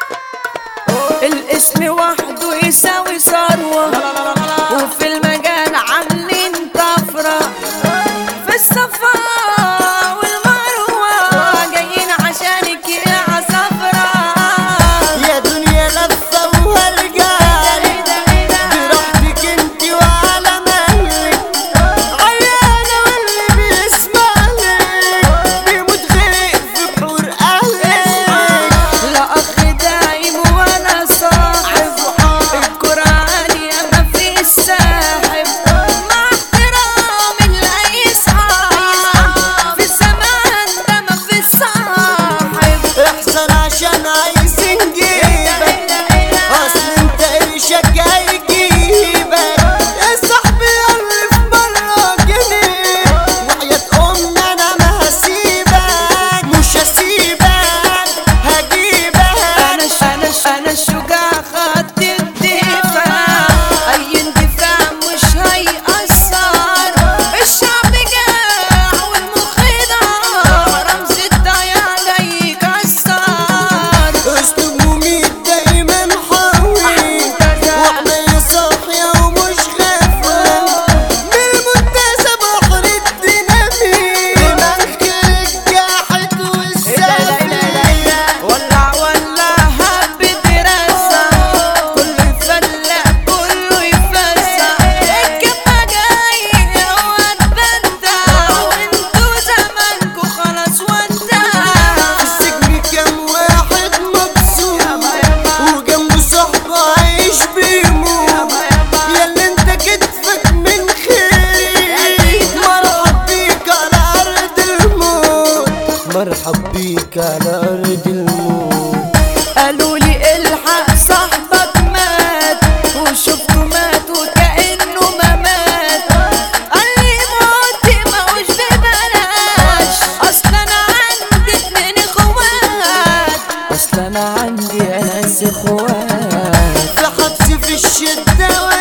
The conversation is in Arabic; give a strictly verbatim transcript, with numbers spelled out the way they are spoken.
الاسم وحده يساوي ثروة، وفي المجال عاملين طفرة، في الصفا والمروة جايين عشانك يا عصفرة. يا دنيا لفة وهرجالك براحتك انت وعلى مهلك، عيانة واللي بيسمعلك بيموت غرق في بحور أهلك. لا أخ دايم ولا صاحب، القرآن ياما في الساحب، مع احترامي لأي صاحب، في الزمان ده ما في الصاحب. احسن عشان عايزين نجيبك، اصل انت قرشك هيجيبك. يا صاحبي اللي في مرة جنيه، وحياة امنا انا ما هسيبك، مش هسيبك هجيبك. أنا ش أنا ش أنا الشجاع خط الدفاع، أي اندفاع مش هيأثر. الشعب جاع والمخدع رمز الضياع جاي يكسر. اسلوب مميت دايما حاوي، وعينيا صاحية ومش غافلة، بالمنتزه بحر الديناميت، دماغك الجاحد والسافل. ولع ولع هب دراسة، كله يفلق كله يفسح، الكبة جاي هو اتبدع، وانتو زمانكو خلاص ودع. في السجن كام واحد مبسوط، وجنبه صاحبه عايش بيموت. ياللي انت كتفك من خيري، مرحب بيك على ارض الموت، مرحب بيك على ارض الموت. قالوا لي الحق صاحبك مات، وشفته مات وكأنه ما مات. قال لي موت ماهوش ببلاش، اصل انا عندي اتنين اخوات، اصل انا عندي ناس اخوات. في حبس في الشدة